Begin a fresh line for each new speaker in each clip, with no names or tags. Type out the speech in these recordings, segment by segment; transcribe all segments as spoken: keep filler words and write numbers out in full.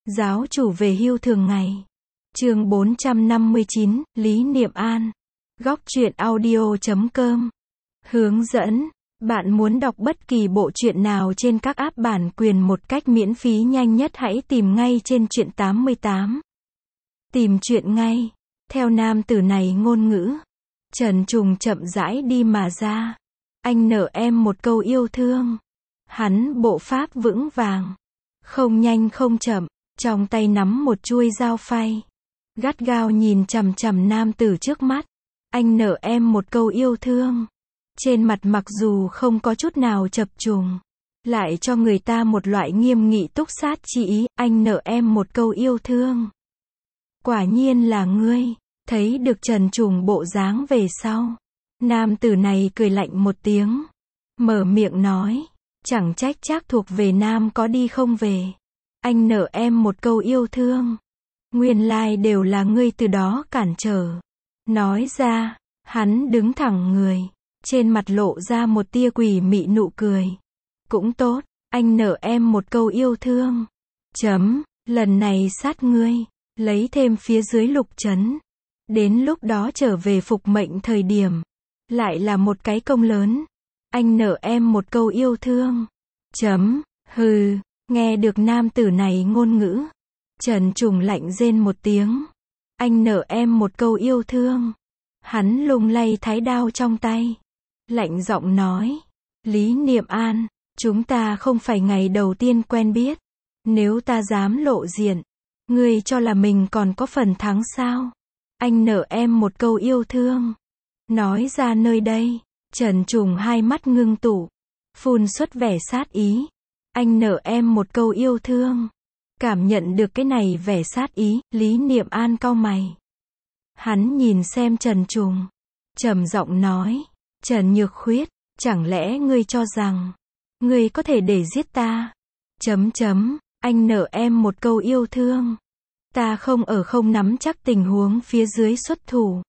Giáo chủ về hưu thường ngày. Chương bốn trăm năm mươi chín, Lý Niệm An. Góc truyện audio chấm com. Hướng dẫn. Bạn muốn đọc bất kỳ bộ truyện nào trên các app bản quyền một cách miễn phí nhanh nhất, hãy tìm ngay trên truyện tám mươi tám. Tìm truyện ngay. Theo nam tử này ngôn ngữ, Trần Trùng chậm rãi đi mà ra. Anh nợ em một câu yêu thương. Hắn bộ pháp vững vàng, không nhanh không chậm, trong tay nắm một chuôi dao phay, gắt gao nhìn chằm chằm nam tử trước mắt. Anh nợ em một câu yêu thương. Trên mặt mặc dù không có chút nào chập trùng, lại cho người ta một loại nghiêm nghị túc sát chi ý. Anh nợ em một câu yêu thương. Quả nhiên là ngươi. Thấy được Trần Trùng bộ dáng về sau, nam tử này cười lạnh một tiếng, mở miệng nói, chẳng trách chắc thuộc về nam có đi không về. Anh nợ em một câu yêu thương. Nguyên lai đều là ngươi từ đó cản trở. Nói ra, hắn đứng thẳng người, trên mặt lộ ra một tia quỷ mị nụ cười. Cũng tốt, anh nợ em một câu yêu thương. Chấm, lần này sát ngươi, lấy thêm phía dưới lục trấn. Đến lúc đó trở về phục mệnh thời điểm, lại là một cái công lớn. Anh nợ em một câu yêu thương. Chấm, hừ, nghe được nam tử này ngôn ngữ, Trần Trùng lạnh rên một tiếng. Anh nợ em một câu yêu thương. Hắn lung lay thái đao trong tay, lạnh giọng nói, Lý Niệm An, chúng ta không phải ngày đầu tiên quen biết. Nếu ta dám lộ diện, ngươi cho là mình còn có phần thắng sao? Anh nợ em một câu yêu thương. Nói ra nơi đây, Trần Trùng hai mắt ngưng tụ, phun xuất vẻ sát ý. Anh nợ em một câu yêu thương. Cảm nhận được cái này vẻ sát ý, Lý Niệm An cau mày. Hắn nhìn xem Trần Trùng, trầm giọng nói, Trần Nhược Khuyết, chẳng lẽ ngươi cho rằng ngươi có thể để giết ta? Chấm chấm, anh nợ em một câu yêu thương. Ta không ở không nắm chắc tình huống phía dưới xuất thủ.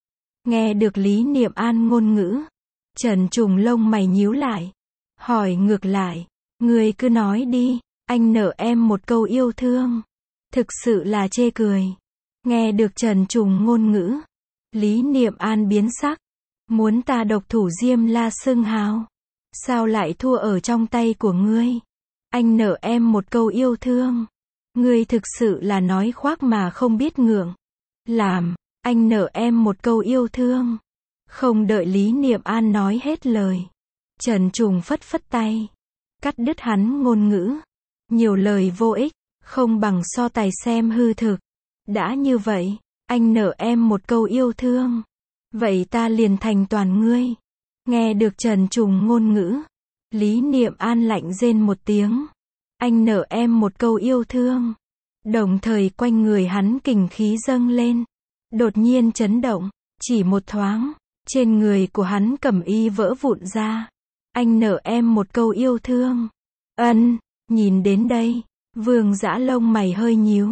Nghe được Lý Niệm An ngôn ngữ, Trần Trùng lông mày nhíu lại, hỏi ngược lại, ngươi cứ nói đi, anh nợ em một câu yêu thương. Thực sự là chê cười. Nghe được Trần Trùng ngôn ngữ, Lý Niệm An biến sắc. Muốn ta độc thủ Diêm La xưng hào, sao lại thua ở trong tay của ngươi? Anh nợ em một câu yêu thương. Ngươi thực sự là nói khoác mà không biết ngượng. Làm, anh nợ em một câu yêu thương. Không đợi Lý Niệm An nói hết lời, Trần Trùng phất phất tay, cắt đứt hắn ngôn ngữ. Nhiều lời vô ích, không bằng so tài xem hư thực. Đã như vậy, anh nợ em một câu yêu thương. Vậy ta liền thành toàn ngươi. Nghe được Trần Trùng ngôn ngữ, Lý Niệm An lạnh rên một tiếng. Anh nợ em một câu yêu thương. Đồng thời quanh người hắn kình khí dâng lên, đột nhiên chấn động, chỉ một thoáng, trên người của hắn cẩm y vỡ vụn ra. Anh nợ em một câu yêu thương. Ân, nhìn đến đây, Vương Dã lông mày hơi nhíu,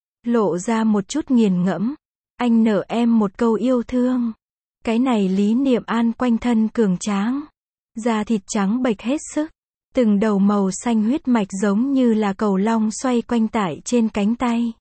lộ ra một chút nghiền ngẫm. Anh nợ em một câu yêu thương. Cái này Lý Niệm An quanh thân cường tráng, da thịt trắng bệch hết sức, từng đầu màu xanh huyết mạch giống như là cầu long xoay quanh tại trên cánh tay.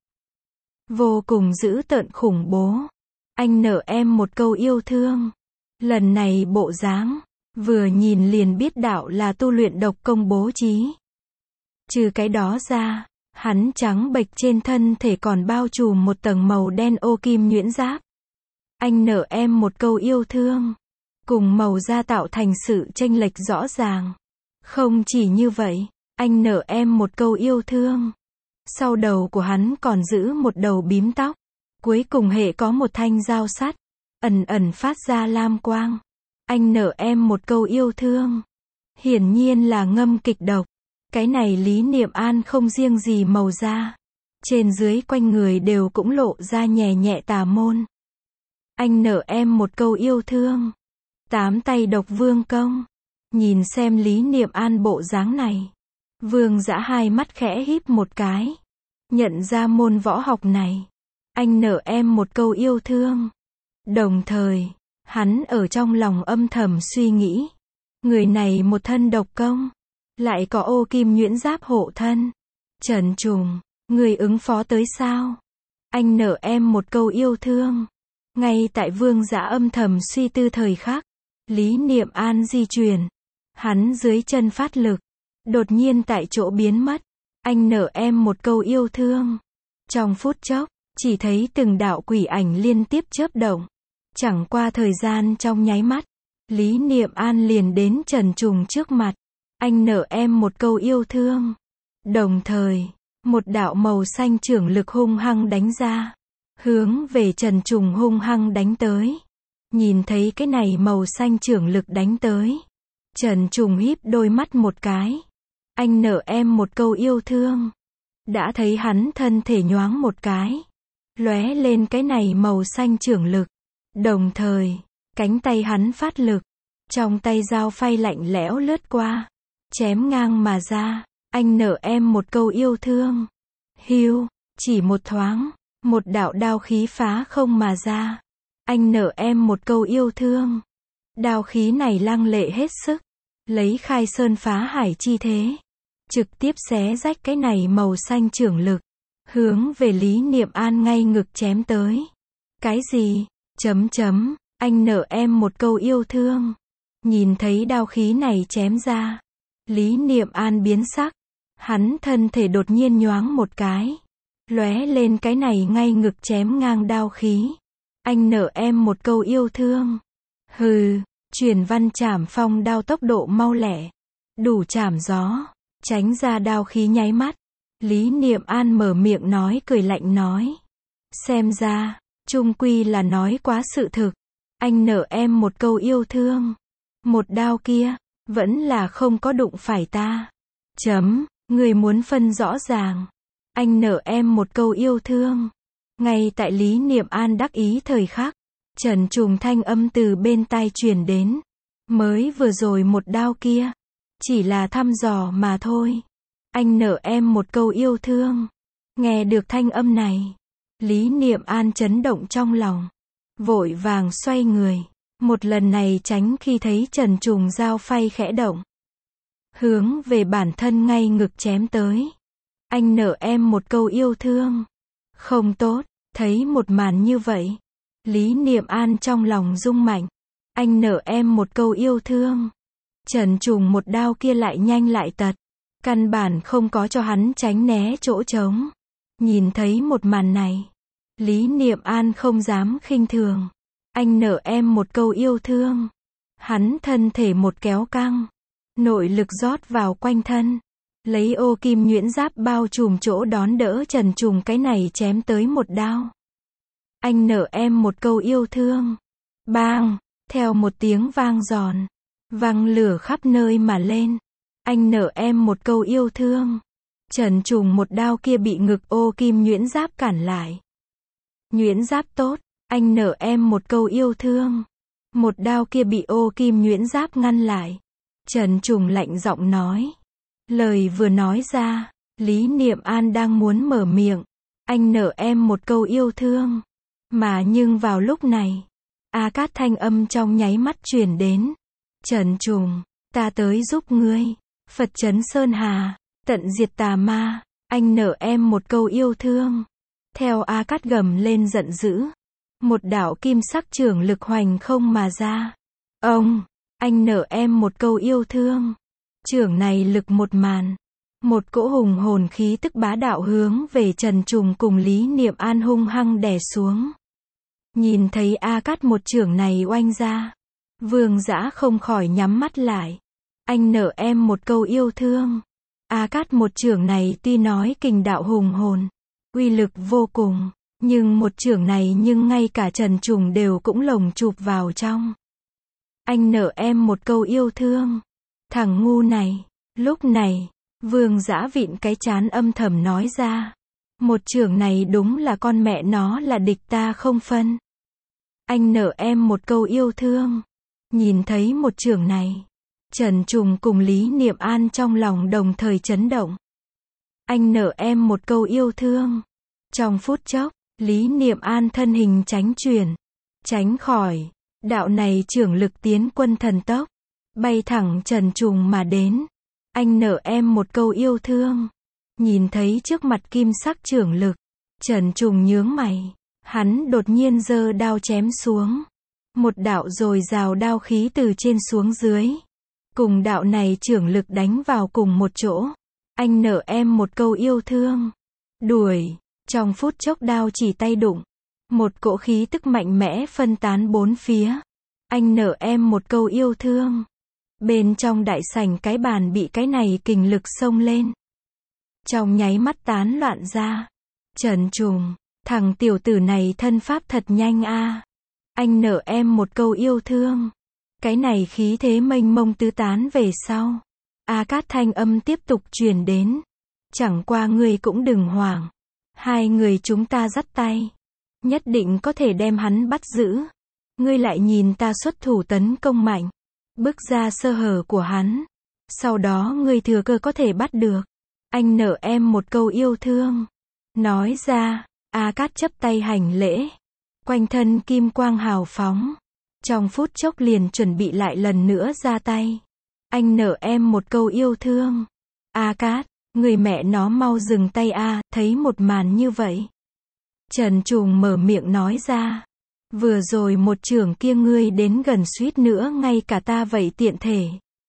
Vô cùng dữ tợn khủng bố. Anh nợ em một câu yêu thương. Lần này bộ dáng, vừa nhìn liền biết đạo là tu luyện độc công bố trí. Trừ cái đó ra, hắn trắng bệch trên thân thể còn bao trùm một tầng màu đen ô kim nhuyễn giáp. Anh nợ em một câu yêu thương. Cùng màu da tạo thành sự chênh lệch rõ ràng. Không chỉ như vậy, anh nợ em một câu yêu thương. Sau đầu của hắn còn giữ một đầu bím tóc. Cuối cùng hệ có một thanh dao sắt, ẩn ẩn phát ra lam quang. Anh nợ em một câu yêu thương. Hiển nhiên là ngâm kịch độc. Cái này Lý Niệm An không riêng gì màu da, trên dưới quanh người đều cũng lộ ra nhẹ nhẹ tà môn. Anh nợ em một câu yêu thương. Tám tay độc vương công. Nhìn xem Lý Niệm An bộ dáng này, Vương Dã hai mắt khẽ híp một cái, nhận ra môn võ học này. Anh nợ em một câu yêu thương. Đồng thời, hắn ở trong lòng âm thầm suy nghĩ, người này một thân độc công, lại có ô kim nhuyễn giáp hộ thân. Trần Trùng, Người ứng phó tới sao? Anh nở em một câu yêu thương. Ngay tại Vương Dã âm thầm suy tư thời khắc, Lý Niệm An di chuyển. Hắn dưới chân phát lực, đột nhiên tại chỗ biến mất. Anh nở em một câu yêu thương. Trong phút chốc, chỉ thấy từng đạo quỷ ảnh liên tiếp chớp động. Chẳng qua thời gian trong nháy mắt, Lý Niệm An liền đến Trần Trùng trước mặt. Anh nở em một câu yêu thương. Đồng thời, một đạo màu xanh chưởng lực hung hăng đánh ra, hướng về Trần Trùng hung hăng đánh tới. Nhìn thấy cái này màu xanh chưởng lực đánh tới, Trần Trùng híp đôi mắt một cái. Anh nở em một câu yêu thương. Đã thấy hắn thân thể nhoáng một cái, lóe lên cái này màu xanh chưởng lực. Đồng thời, cánh tay hắn phát lực, trong tay dao phay lạnh lẽo lướt qua, chém ngang mà ra. Anh nở em một câu yêu thương. Hiu, chỉ một thoáng, một đạo đao khí phá không mà ra. Anh nở em một câu yêu thương. Đao khí này lăng lệ hết sức, lấy khai sơn phá hải chi thế, trực tiếp xé rách cái này màu xanh chưởng lực, hướng về Lý Niệm An ngay ngực chém tới. Cái gì? Chấm chấm, anh nở em một câu yêu thương. Nhìn thấy đao khí này chém ra, Lý Niệm An biến sắc, hắn thân thể đột nhiên nhoáng một cái, lóe lên cái này ngay ngực chém ngang đao khí. Anh nở em một câu yêu thương. Hừ, truyền văn chảm phong đao tốc độ mau lẹ, đủ chảm gió, tránh ra đao khí nháy mắt. Lý Niệm An mở miệng nói cười lạnh nói. Xem ra, chung quy là nói quá sự thực. Anh nở em một câu yêu thương. Một đao kia, vẫn là không có đụng phải ta. Chấm, người muốn phân rõ ràng. Anh nở em một câu yêu thương. Ngay tại Lý Niệm An đắc ý thời khắc, Trần Trùng thanh âm từ bên tai truyền đến. Mới vừa rồi một đao kia, chỉ là thăm dò mà thôi. Anh nở em một câu yêu thương. Nghe được thanh âm này, Lý Niệm An chấn động trong lòng, vội vàng xoay người, một lần này tránh khi thấy Trần Trùng dao phay khẽ động, hướng về bản thân ngay ngực chém tới. Anh nở em một câu yêu thương. Không tốt, thấy một màn như vậy, Lý Niệm An trong lòng rung mạnh. Anh nở em một câu yêu thương. Trần Trùng một đao kia lại nhanh lại tật, căn bản không có cho hắn tránh né chỗ trống. Nhìn thấy một màn này, Lý Niệm An không dám khinh thường. Anh nở em một câu yêu thương. Hắn thân thể một kéo căng, nội lực rót vào quanh thân, lấy ô kim nhuyễn giáp bao trùm chỗ đón đỡ Trần Trùng cái này chém tới một đao. Anh nở em một câu yêu thương. Bang, theo một tiếng vang giòn, vang lửa khắp nơi mà lên. Anh nở em một câu yêu thương. Trần Trùng một đao kia bị ngực ô kim nhuyễn giáp cản lại. Nhuyễn giáp tốt, anh nở em một câu yêu thương. Một đao kia bị ô kim nhuyễn giáp ngăn lại. Trần Trùng lạnh giọng nói. Lời vừa nói ra, Lý Niệm An đang muốn mở miệng. Anh nở em một câu yêu thương. Mà nhưng vào lúc này, A Cát thanh âm trong nháy mắt truyền đến. Trần Trùng, ta tới giúp ngươi. Phật trấn Sơn Hà, tận diệt tà ma. Anh nở em một câu yêu thương. Theo A Cát gầm lên giận dữ, một đạo kim sắc chưởng lực hoành không mà ra. Ông, anh nở em một câu yêu thương. Chưởng này lực một màn, một cỗ hùng hồn khí tức bá đạo hướng về Trần Trùng cùng Lý Niệm An hung hăng đè xuống. Nhìn thấy A Cát một chưởng này oanh ra, Vương Dã không khỏi nhắm mắt lại. Anh nở em một câu yêu thương. A Cát một chưởng này tuy nói kình đạo hùng hồn, uy lực vô cùng, nhưng một chưởng này nhưng ngay cả Trần Trùng đều cũng lồng chụp vào trong. Anh nở em một câu yêu thương. Thằng ngu này. Lúc này, Vương Dã vịn cái trán âm thầm nói ra. Một chưởng này đúng là con mẹ nó là địch ta không phân. Anh nở em một câu yêu thương. Nhìn thấy một chưởng này, Trần Trùng cùng Lý Niệm An trong lòng đồng thời chấn động. Anh nở em một câu yêu thương. Trong phút chốc, Lý Niệm An thân hình tránh chuyển, tránh khỏi. Đạo này chưởng lực tiến quân thần tốc, bay thẳng Trần Trùng mà đến. Anh nở em một câu yêu thương. Nhìn thấy trước mặt kim sắc chưởng lực, Trần Trùng nhướng mày. Hắn đột nhiên giơ đao chém xuống. Một đạo dồi dào đao khí từ trên xuống dưới. Cùng đạo này chưởng lực đánh vào cùng một chỗ. Anh nợ em một câu yêu thương. Đuổi. Trong phút chốc đao chỉ tay đụng. Một cỗ khí tức mạnh mẽ phân tán bốn phía. Anh nợ em một câu yêu thương. Bên trong đại sảnh cái bàn bị cái này kình lực xông lên. Trong nháy mắt tán loạn ra. Trần Trùng, thằng tiểu tử này thân pháp thật nhanh a. Anh nợ em một câu yêu thương. Cái này khí thế mênh mông tứ tán về sau. A Cát thanh âm tiếp tục truyền đến. Chẳng qua ngươi cũng đừng hoảng. Hai người chúng ta dắt tay. Nhất định có thể đem hắn bắt giữ. Ngươi lại nhìn ta xuất thủ tấn công mạnh. Bức ra sơ hở của hắn. Sau đó ngươi thừa cơ có thể bắt được. Anh nợ em một câu yêu thương. Nói ra, A Cát chấp tay hành lễ. Quanh thân kim quang hào phóng. Trong phút chốc liền chuẩn bị lại lần nữa ra tay. Anh nợ em một câu yêu thương. A Cát, người mẹ nó mau dừng tay a, thấy một màn như vậy. Trần Trùng mở miệng nói ra. Vừa rồi một chưởng kia ngươi đến gần suýt nữa ngay cả ta vậy tiện thể.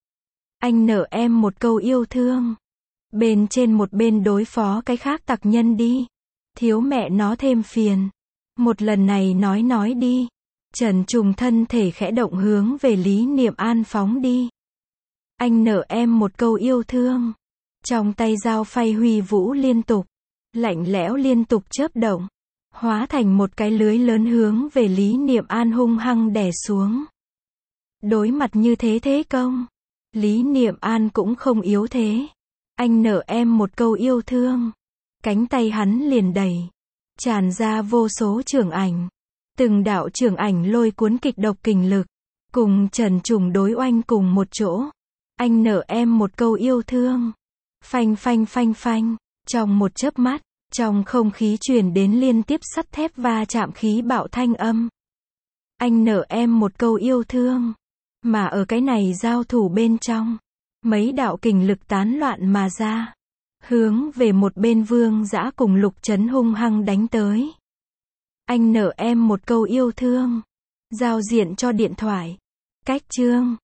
Anh nợ em một câu yêu thương. Bên trên một bên đối phó cái khác tặc nhân đi. Thiếu mẹ nó thêm phiền. Một lần này nói nói đi. Trần Trùng thân thể khẽ động hướng về Lý Niệm An phóng đi. Anh nợ em một câu yêu thương. Trong tay dao phay huy vũ liên tục. Lạnh lẽo liên tục chớp động. Hóa thành một cái lưới lớn hướng về Lý Niệm An hung hăng đè xuống. Đối mặt như thế thế công. Lý Niệm An cũng không yếu thế. Anh nợ em một câu yêu thương. Cánh tay hắn liền đẩy. Tràn ra vô số chưởng ảnh. Từng đạo chưởng ảnh lôi cuốn kịch độc kình lực. Cùng Trần Trùng đối oanh cùng một chỗ. Anh nợ em một câu yêu thương. Phanh phanh phanh phanh. Trong một chớp mắt. Trong không khí truyền đến liên tiếp sắt thép va chạm khí bạo thanh âm. Anh nợ em một câu yêu thương. Mà ở cái này giao thủ bên trong. Mấy đạo kình lực tán loạn mà ra. Hướng về một bên Vương Dã cùng Lục Trấn hung hăng đánh tới. Anh nợ em một câu yêu thương. Giao diện cho điện thoại. Cách chương.